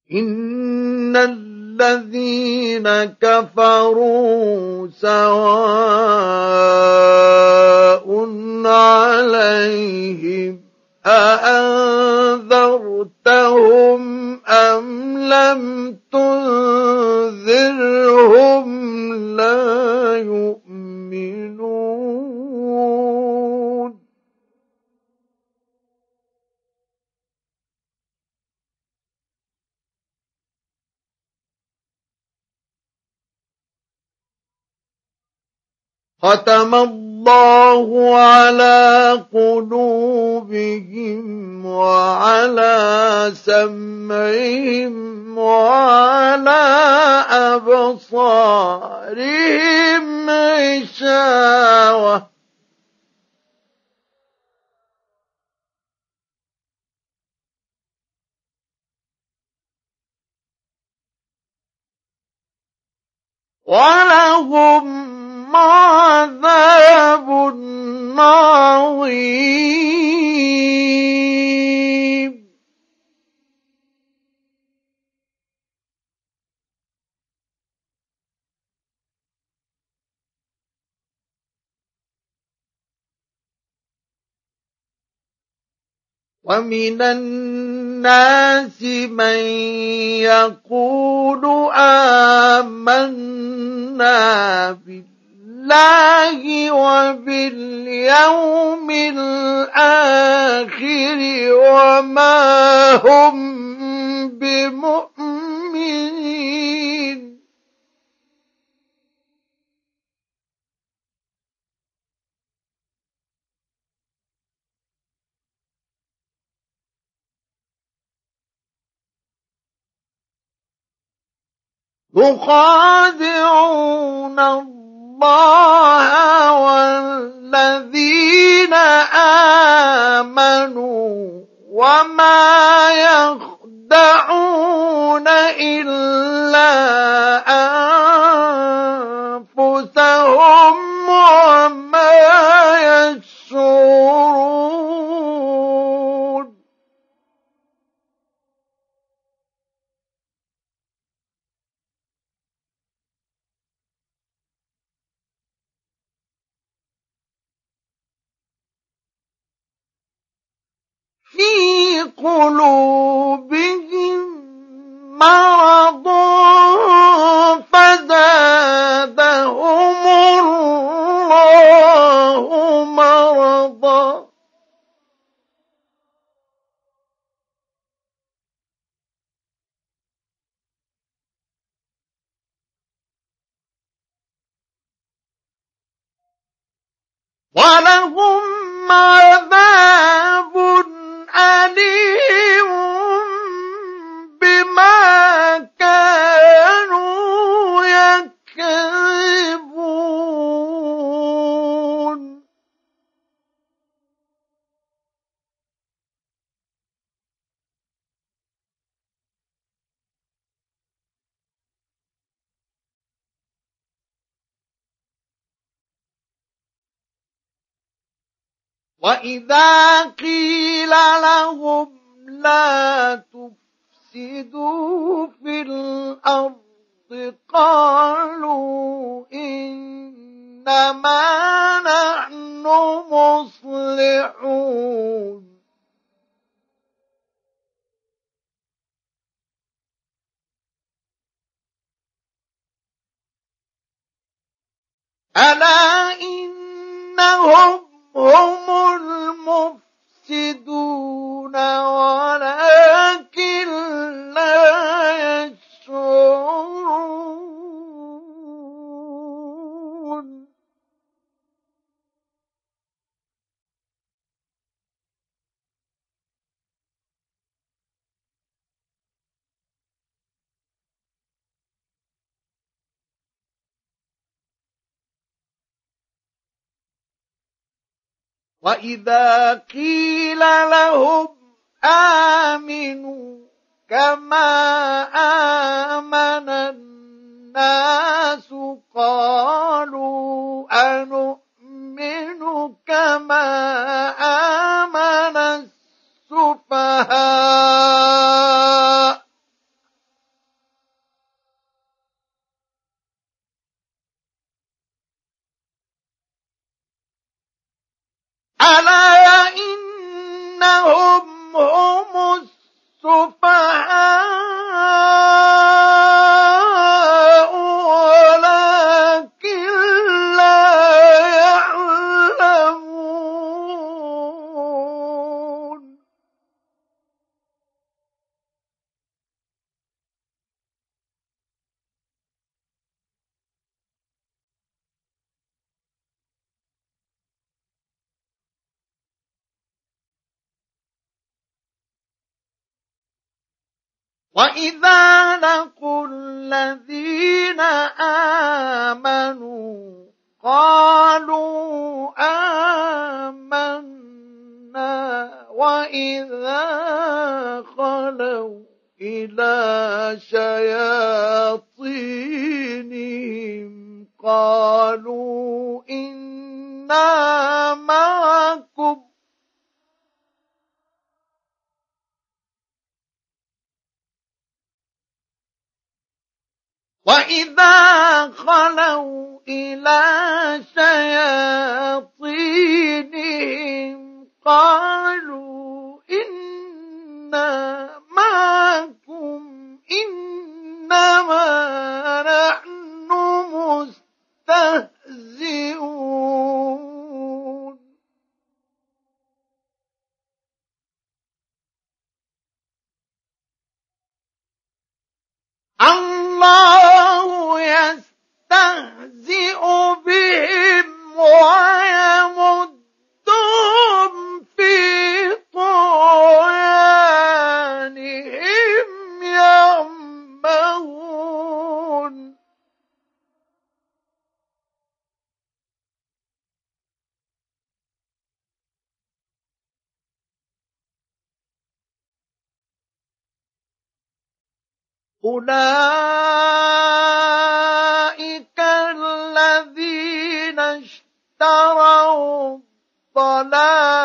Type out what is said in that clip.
إن الذين كفروا سواء عليهم أأنذرتهم أم لم تنذرهم لا يؤمنون ختم الله على قلوبهم وعلى سمعهم وعلى أبصارهم غشاوة ولهم عذاب عظيم ومن الناس من يقول آمنا بالله وباليوم الآخر وما هم بمؤمنين يخادعون الله والذين آمنوا وما يخدعون إلا أنفسهم وما يشعرون في قلوبهم مرض فزادهم الله مرضا ولهم عذاب أليم بما كانوا يكذبون وإذا قيل لهم لا تفسدوا في الأرض قالوا إنما نحن مصلحون ألا إنهم هم المفسدون ولكن لا يشعرون وإذا قيل لهم آمنوا كما آمن الناس قالوا أنؤمن كما آمن السفهاء ألا إنهم هم السفهاء ولكن لا يعلمون. وَإِذَا لَقُوا الَّذِينَ آمَنُوا قَالُوا آمَنَّا وَإِذَا خَلَوْا إِلَى شَيَاطِينِهِمْ قَالُوا إِنَّا مَعَكُمْ وَإِذَا خَلَوْا إِلَى شَيَاطِينِهِمْ قَالُوا إِنَّا مَعَكُمْ إِنَّمَا نَحْنُ مُسْتَهْزِئُونَ. الله يستهزئ بهم ويمدهم في طغيانهم يعمهون. أولئك الذين اشتروا الضلالة